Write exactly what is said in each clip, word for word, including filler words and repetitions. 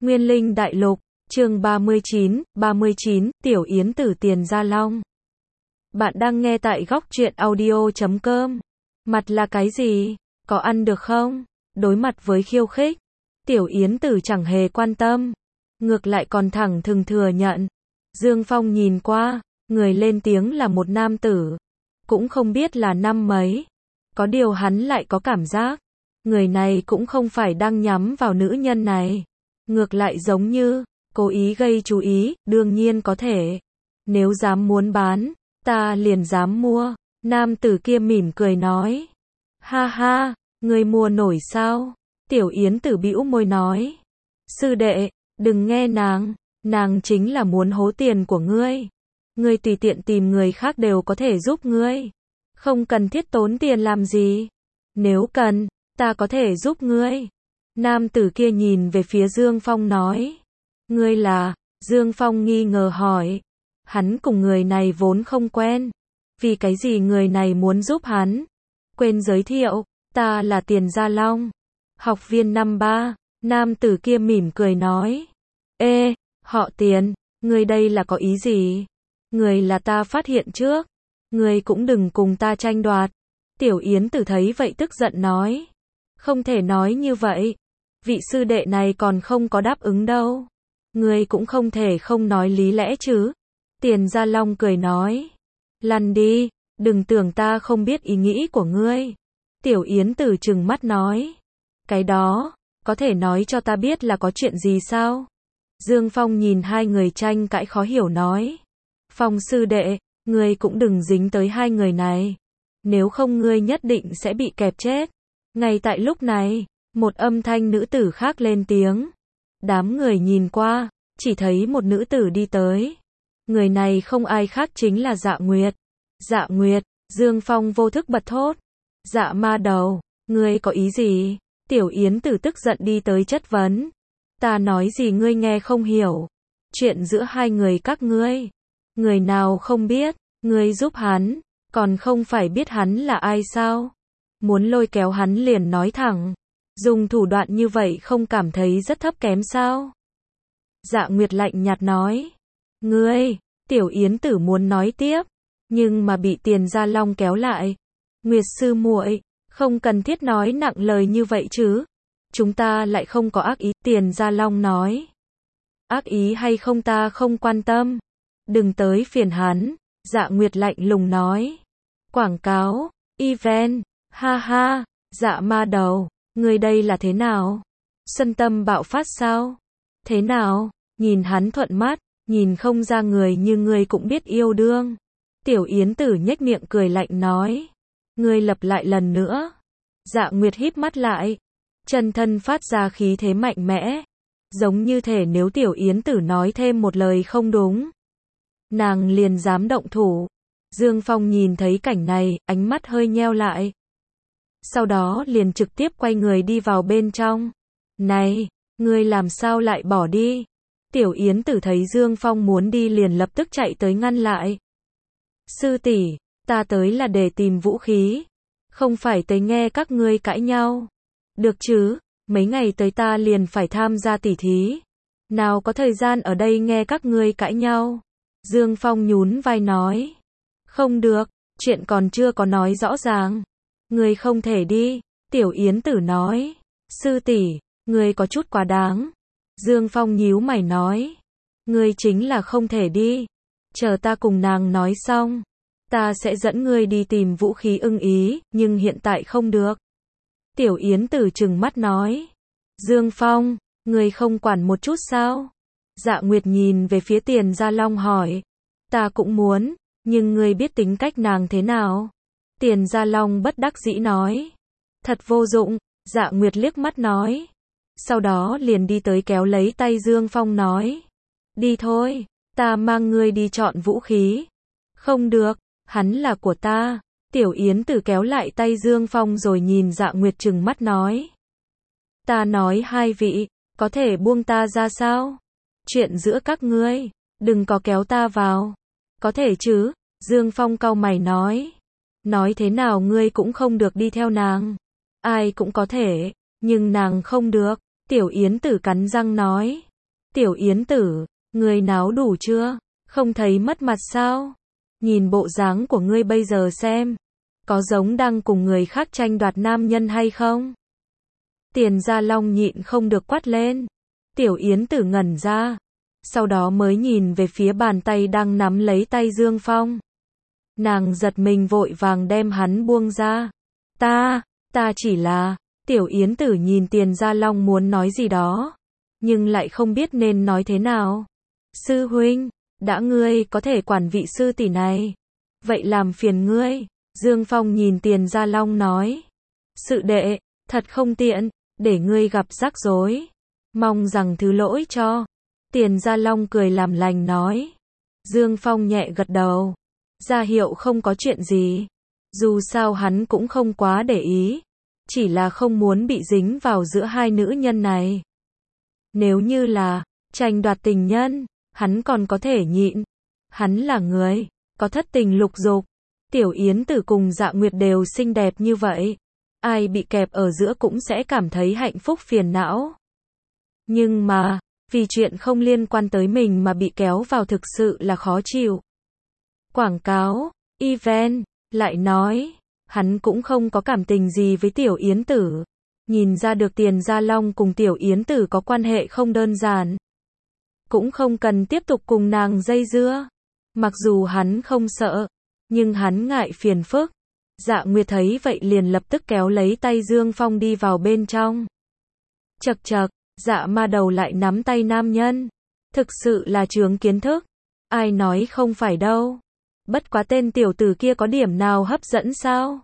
Nguyên Linh Đại Lục, chương ba mươi chín, ba mươi chín, Tiểu Yến Tử Tiền Gia Long. Bạn đang nghe tại góc truyện audio chấm com. Mặt là cái gì? Có ăn được không? Đối mặt với khiêu khích, Tiểu Yến Tử chẳng hề quan tâm, ngược lại còn thẳng thừng thừa nhận. Dương Phong nhìn qua, người lên tiếng là một nam tử, cũng không biết là năm mấy. Có điều hắn lại có cảm giác, người này cũng không phải đang nhắm vào nữ nhân này. Ngược lại giống như, cố ý gây chú ý, đương nhiên có thể. Nếu dám muốn bán, ta liền dám mua. Nam tử kia mỉm cười nói. Ha ha, người mua nổi sao? Tiểu Yến Tử bĩu môi nói. Sư đệ, đừng nghe nàng, nàng chính là muốn hố tiền của ngươi. Ngươi tùy tiện tìm người khác đều có thể giúp ngươi. Không cần thiết tốn tiền làm gì. Nếu cần, ta có thể giúp ngươi. Nam tử kia nhìn về phía Dương Phong nói. Ngươi là? Dương Phong nghi ngờ hỏi. Hắn cùng người này vốn không quen. Vì cái gì người này muốn giúp hắn? Quên giới thiệu, ta là Tiền Gia Long, học viên năm ba. Nam tử kia mỉm cười nói. Ê, họ Tiền, ngươi đây là có ý gì? Người là ta phát hiện trước. Ngươi cũng đừng cùng ta tranh đoạt. Tiểu Yến Tử thấy vậy tức giận nói. Không thể nói như vậy. Vị sư đệ này còn không có đáp ứng đâu. Ngươi cũng không thể không nói lý lẽ chứ. Tiền Gia Long cười nói. Lăn đi, đừng tưởng ta không biết ý nghĩ của ngươi. Tiểu Yến Tử trừng mắt nói. Cái đó, có thể nói cho ta biết là có chuyện gì sao? Dương Phong nhìn hai người tranh cãi khó hiểu nói. Phong sư đệ, ngươi cũng đừng dính tới hai người này. Nếu không ngươi nhất định sẽ bị kẹp chết. Ngay tại lúc này, một âm thanh nữ tử khác lên tiếng. Đám người nhìn qua, chỉ thấy một nữ tử đi tới. Người này không ai khác chính là Dạ Nguyệt. Dạ Nguyệt, Dương Phong vô thức bật thốt. Dạ ma đầu, ngươi có ý gì? Tiểu Yến Tử tức giận đi tới chất vấn. Ta nói gì ngươi nghe không hiểu? Chuyện giữa hai người các ngươi, người nào không biết, ngươi giúp hắn, còn không phải biết hắn là ai sao? Muốn lôi kéo hắn liền nói thẳng. Dùng thủ đoạn như vậy không cảm thấy rất thấp kém sao? Dạ Nguyệt lạnh nhạt nói. Ngươi, Tiểu Yến Tử muốn nói tiếp, nhưng mà bị Tiền Gia Long kéo lại. Nguyệt sư muội, không cần thiết nói nặng lời như vậy chứ. Chúng ta lại không có ác ý. Tiền Gia Long nói. Ác ý hay không ta không quan tâm. Đừng tới phiền hắn. Dạ Nguyệt lạnh lùng nói. Quảng cáo, event, ha ha, dạ ma đầu. Người đây là thế nào? Sân tâm bạo phát sao? Thế nào? Nhìn hắn thuận mắt, nhìn không ra người như ngươi cũng biết yêu đương. Tiểu Yến Tử nhếch miệng cười lạnh nói. Ngươi lặp lại lần nữa. Dạ Nguyệt híp mắt lại. Chân thân phát ra khí thế mạnh mẽ. Giống như thể nếu Tiểu Yến Tử nói thêm một lời không đúng, nàng liền dám động thủ. Dương Phong nhìn thấy cảnh này, ánh mắt hơi nheo lại. Sau đó liền trực tiếp quay người đi vào bên trong. Này, ngươi làm sao lại bỏ đi? Tiểu Yến Tử thấy Dương Phong muốn đi liền lập tức chạy tới ngăn lại. Sư tỷ, ta tới là để tìm vũ khí, không phải tới nghe các ngươi cãi nhau. Được chứ, mấy ngày tới ta liền phải tham gia tỉ thí. Nào có thời gian ở đây nghe các ngươi cãi nhau. Dương Phong nhún vai nói. Không được, chuyện còn chưa có nói rõ ràng. Ngươi không thể đi. Tiểu Yến Tử nói. Sư tỷ, ngươi có chút quá đáng. Dương Phong nhíu mày nói. Ngươi chính là không thể đi. Chờ ta cùng nàng nói xong, ta sẽ dẫn ngươi đi tìm vũ khí ưng ý, nhưng hiện tại không được. Tiểu Yến Tử trừng mắt nói. Dương Phong, ngươi không quản một chút sao? Dạ Nguyệt nhìn về phía Tiền Gia Long hỏi. Ta cũng muốn, nhưng ngươi biết tính cách nàng thế nào? Tiền Gia Long bất đắc dĩ nói. Thật vô dụng. Dạ Nguyệt liếc mắt nói. Sau đó liền đi tới kéo lấy tay Dương Phong nói. Đi thôi, ta mang ngươi đi chọn vũ khí. Không được, hắn là của ta. Tiểu Yến Tử kéo lại tay Dương Phong rồi nhìn Dạ Nguyệt trừng mắt nói. Ta nói hai vị, có thể buông ta ra sao? Chuyện giữa các ngươi, đừng có kéo ta vào. Có thể chứ? Dương Phong cau mày nói. Nói thế nào ngươi cũng không được đi theo nàng. Ai cũng có thể, nhưng nàng không được. Tiểu Yến Tử cắn răng nói. Tiểu Yến Tử, ngươi náo đủ chưa? Không thấy mất mặt sao? Nhìn bộ dáng của ngươi bây giờ xem, có giống đang cùng người khác tranh đoạt nam nhân hay không? Tiền Gia Long nhịn không được quát lên. Tiểu Yến Tử ngẩn ra, sau đó mới nhìn về phía bàn tay đang nắm lấy tay Dương Phong. Nàng giật mình vội vàng đem hắn buông ra. Ta, ta chỉ là, Tiểu Yến Tử nhìn Tiền Gia Long muốn nói gì đó, nhưng lại không biết nên nói thế nào. Sư huynh, đã ngươi có thể quản vị sư tỷ này, vậy làm phiền ngươi. Dương Phong nhìn Tiền Gia Long nói. Sự đệ, thật không tiện, để ngươi gặp rắc rối. Mong rằng thứ lỗi cho. Tiền Gia Long cười làm lành nói. Dương Phong nhẹ gật đầu, ra hiệu không có chuyện gì. Dù sao hắn cũng không quá để ý, chỉ là không muốn bị dính vào giữa hai nữ nhân này. Nếu như là tranh đoạt tình nhân, hắn còn có thể nhịn. Hắn là người có thất tình lục dục. Tiểu Yến Tử cùng Dạ Nguyệt đều xinh đẹp như vậy, ai bị kẹp ở giữa cũng sẽ cảm thấy hạnh phúc phiền não. Nhưng mà, vì chuyện không liên quan tới mình mà bị kéo vào thực sự là khó chịu. Quảng cáo, event, lại nói, hắn cũng không có cảm tình gì với Tiểu Yến Tử. Nhìn ra được Tiền Gia Long cùng Tiểu Yến Tử có quan hệ không đơn giản. Cũng không cần tiếp tục cùng nàng dây dưa. Mặc dù hắn không sợ, nhưng hắn ngại phiền phức. Dạ Nguyệt thấy vậy liền lập tức kéo lấy tay Dương Phong đi vào bên trong. Chậc chậc, Dạ Ma Đầu lại nắm tay nam nhân. Thực sự là chướng kiến thức. Ai nói không phải đâu. Bất quá tên tiểu tử kia có điểm nào hấp dẫn sao?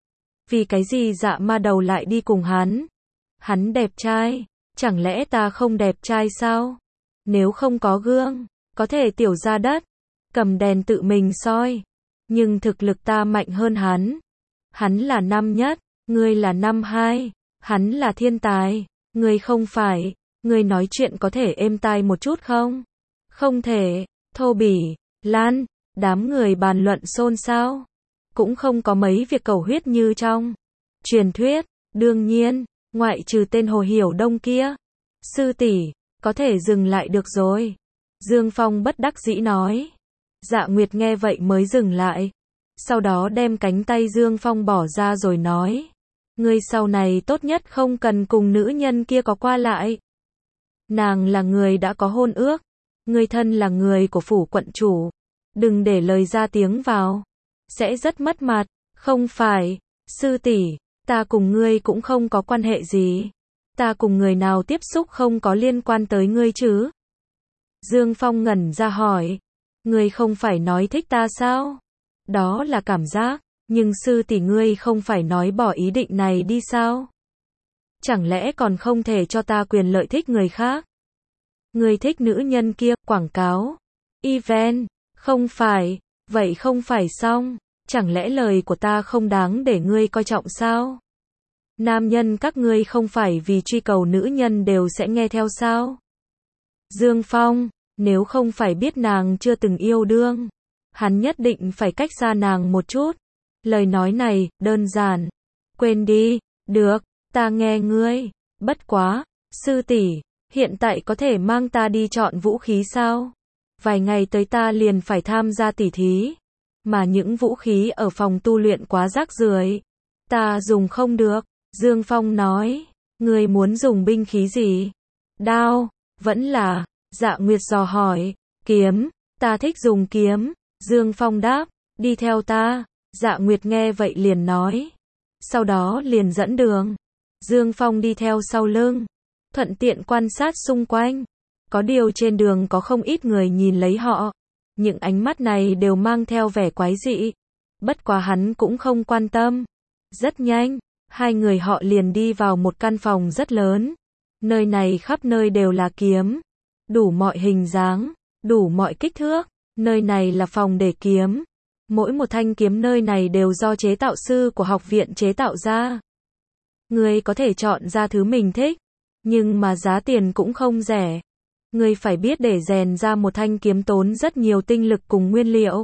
Vì cái gì Dạ Ma Đầu lại đi cùng hắn? Hắn đẹp trai, chẳng lẽ ta không đẹp trai sao? Nếu không có gương, có thể tiểu ra đất, cầm đèn tự mình soi. Nhưng thực lực ta mạnh hơn hắn. Hắn là năm nhất, ngươi là năm hai. Hắn là thiên tài, ngươi không phải. Ngươi nói chuyện có thể êm tai một chút không? Không thể. Thô bỉ, lan, đám người bàn luận xôn xao. Cũng không có mấy việc cầu huyết như trong truyền thuyết. Đương nhiên, ngoại trừ tên Hồ Hiểu Đông kia. Sư tỷ, có thể dừng lại được rồi. Dương Phong bất đắc dĩ nói. Dạ Nguyệt nghe vậy mới dừng lại. Sau đó đem cánh tay Dương Phong bỏ ra rồi nói. Ngươi sau này tốt nhất không cần cùng nữ nhân kia có qua lại. Nàng là người đã có hôn ước. Ngươi thân là người của phủ quận chủ. Đừng để lời ra tiếng vào. Sẽ rất mất mặt. Không phải, sư tỷ, ta cùng ngươi cũng không có quan hệ gì. Ta cùng người nào tiếp xúc không có liên quan tới ngươi chứ? Dương Phong ngẩn ra hỏi. Ngươi không phải nói thích ta sao? Đó là cảm giác, nhưng sư tỷ ngươi không phải nói bỏ ý định này đi sao? Chẳng lẽ còn không thể cho ta quyền lợi thích người khác? Ngươi thích nữ nhân kia, quảng cáo, event, không phải, vậy không phải xong, chẳng lẽ lời của ta không đáng để ngươi coi trọng sao? Nam nhân các ngươi không phải vì truy cầu nữ nhân đều sẽ nghe theo sao? Dương Phong, nếu không phải biết nàng chưa từng yêu đương, hắn nhất định phải cách xa nàng một chút. Lời nói này, đơn giản. Quên đi, được, ta nghe ngươi. Bất quá, sư tỷ, hiện tại có thể mang ta đi chọn vũ khí sao? Vài ngày tới ta liền phải tham gia tỉ thí. Mà những vũ khí ở phòng tu luyện quá rác rưởi. Ta dùng không được. Dương Phong nói, ngươi muốn dùng binh khí gì? Đao, vẫn là, Dạ Nguyệt dò hỏi, kiếm, ta thích dùng kiếm. Dương Phong đáp, đi theo ta. Dạ Nguyệt nghe vậy liền nói. Sau đó liền dẫn đường. Dương Phong đi theo sau lưng, thuận tiện quan sát xung quanh. Có điều trên đường có không ít người nhìn lấy họ. Những ánh mắt này đều mang theo vẻ quái dị. Bất quá hắn cũng không quan tâm. Rất nhanh, hai người họ liền đi vào một căn phòng rất lớn. Nơi này khắp nơi đều là kiếm. Đủ mọi hình dáng, đủ mọi kích thước. Nơi này là phòng để kiếm. Mỗi một thanh kiếm nơi này đều do chế tạo sư của học viện chế tạo ra. Ngươi có thể chọn ra thứ mình thích, nhưng mà giá tiền cũng không rẻ. Ngươi phải biết để rèn ra một thanh kiếm tốn rất nhiều tinh lực cùng nguyên liệu.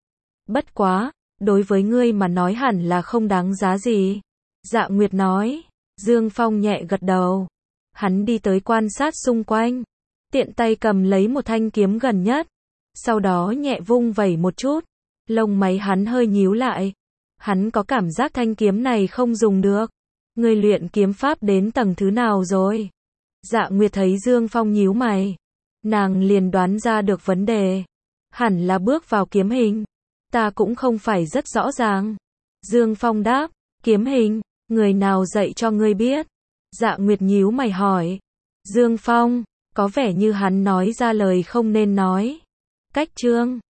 Bất quá, đối với ngươi mà nói hẳn là không đáng giá gì. Dạ Nguyệt nói. Dương Phong nhẹ gật đầu. Hắn đi tới quan sát xung quanh. tiện tay cầm lấy một thanh kiếm gần nhất, sau đó nhẹ vung vẩy một chút, lông mày hắn hơi nhíu lại. Hắn có cảm giác thanh kiếm này không dùng được. Ngươi luyện kiếm pháp đến tầng thứ nào rồi? Dạ Nguyệt thấy Dương Phong nhíu mày, nàng liền đoán ra được vấn đề. Hẳn là bước vào kiếm hình. Ta cũng không phải rất rõ ràng. Dương Phong đáp, kiếm hình, người nào dạy cho ngươi biết? Dạ Nguyệt nhíu mày hỏi. Dương Phong, có vẻ như hắn nói ra lời không nên nói. Cách chương